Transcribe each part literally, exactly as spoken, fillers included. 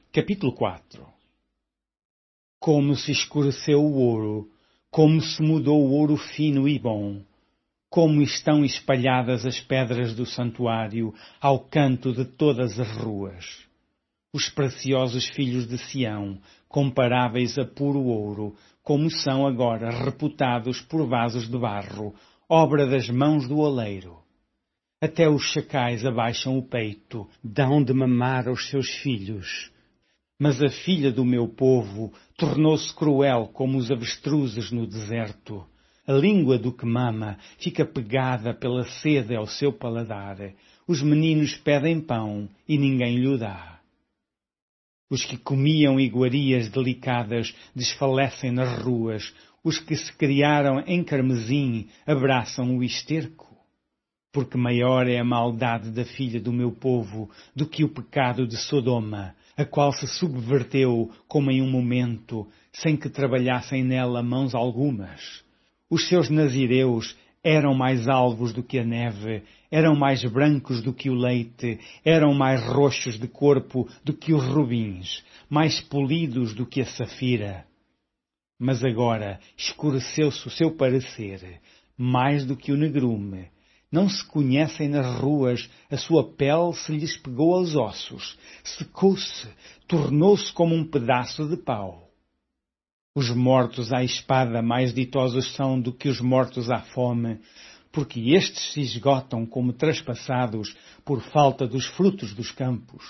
Capítulo quatro. Como se escureceu o ouro, como se mudou o ouro fino e bom, como estão espalhadas as pedras do santuário ao canto de todas as ruas. Os preciosos filhos de Sião, comparáveis a puro ouro, como são agora reputados por vasos de barro, obra das mãos do oleiro. Até os chacais abaixam o peito, dão de mamar aos seus filhos. Mas a filha do meu povo tornou-se cruel como os avestruzes no deserto. A língua do que mama fica pegada pela sede ao seu paladar. Os meninos pedem pão e ninguém lhe dá. Os que comiam iguarias delicadas desfalecem nas ruas. Os que se criaram em carmesim abraçam o esterco. Porque maior é a maldade da filha do meu povo do que o pecado de Sodoma, a qual se subverteu como em um momento, sem que trabalhassem nela mãos algumas. Os seus nazireus eram mais alvos do que a neve, eram mais brancos do que o leite, eram mais roxos de corpo do que os rubins, mais polidos do que a safira. Mas agora escureceu-se o seu parecer, mais do que o negrume. Não se conhecem nas ruas, a sua pele se lhes pegou aos ossos, secou-se, tornou-se como um pedaço de pau. Os mortos à espada mais ditosos são do que os mortos à fome, porque estes se esgotam como traspassados por falta dos frutos dos campos.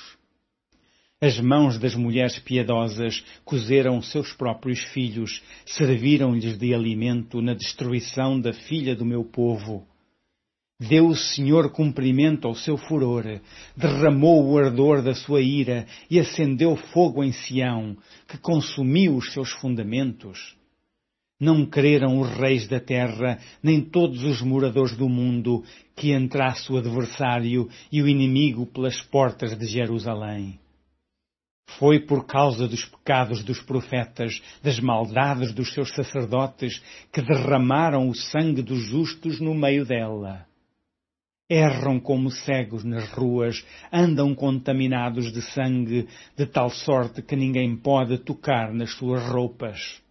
As mãos das mulheres piedosas cozeram seus próprios filhos, serviram-lhes de alimento na destruição da filha do meu povo. Deu o Senhor cumprimento ao seu furor, derramou o ardor da sua ira e acendeu fogo em Sião, que consumiu os seus fundamentos. Não creram os reis da terra, nem todos os moradores do mundo, que entrasse o adversário e o inimigo pelas portas de Jerusalém. Foi por causa dos pecados dos profetas, das maldades dos seus sacerdotes, que derramaram o sangue dos justos no meio dela. Erram como cegos nas ruas, andam contaminados de sangue, de tal sorte que ninguém pode tocar nas suas roupas.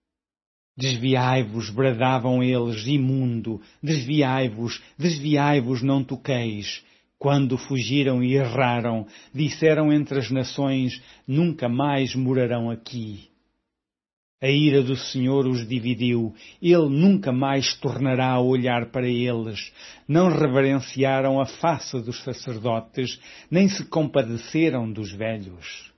Desviai-vos, bradavam eles, imundo, desviai-vos, desviai-vos, não toqueis. Quando fugiram e erraram, disseram entre as nações, nunca mais morarão aqui. A ira do Senhor os dividiu, Ele nunca mais tornará a olhar para eles. Não reverenciaram a face dos sacerdotes, nem se compadeceram dos velhos.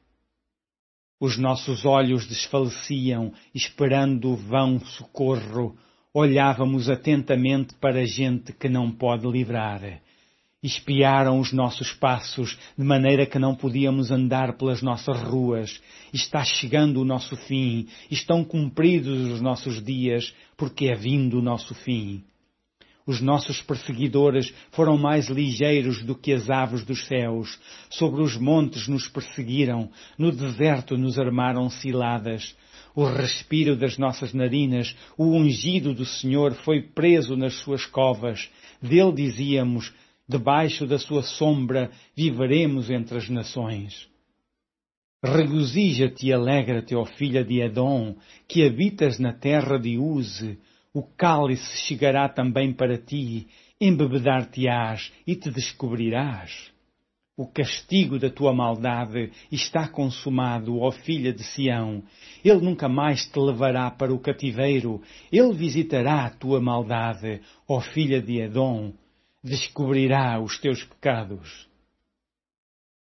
Os nossos olhos desfaleciam, esperando vão socorro. Olhávamos atentamente para a gente que não pode livrar. Espiaram os nossos passos, de maneira que não podíamos andar pelas nossas ruas. Está chegando o nosso fim, estão cumpridos os nossos dias, porque é vindo o nosso fim. Os nossos perseguidores foram mais ligeiros do que as aves dos céus. Sobre os montes nos perseguiram, no deserto nos armaram ciladas. O respiro das nossas narinas, o ungido do Senhor foi preso nas suas covas. Dele dizíamos, debaixo da sua sombra viveremos entre as nações. Regozija-te e alegra-te, ó filha de Edom, que habitas na terra de Uze. O cálice chegará também para ti, embebedar-te-ás e te descobrirás. O castigo da tua maldade está consumado, ó filha de Sião. Ele nunca mais te levará para o cativeiro. Ele visitará a tua maldade, ó filha de Edom. Descobrirá os teus pecados.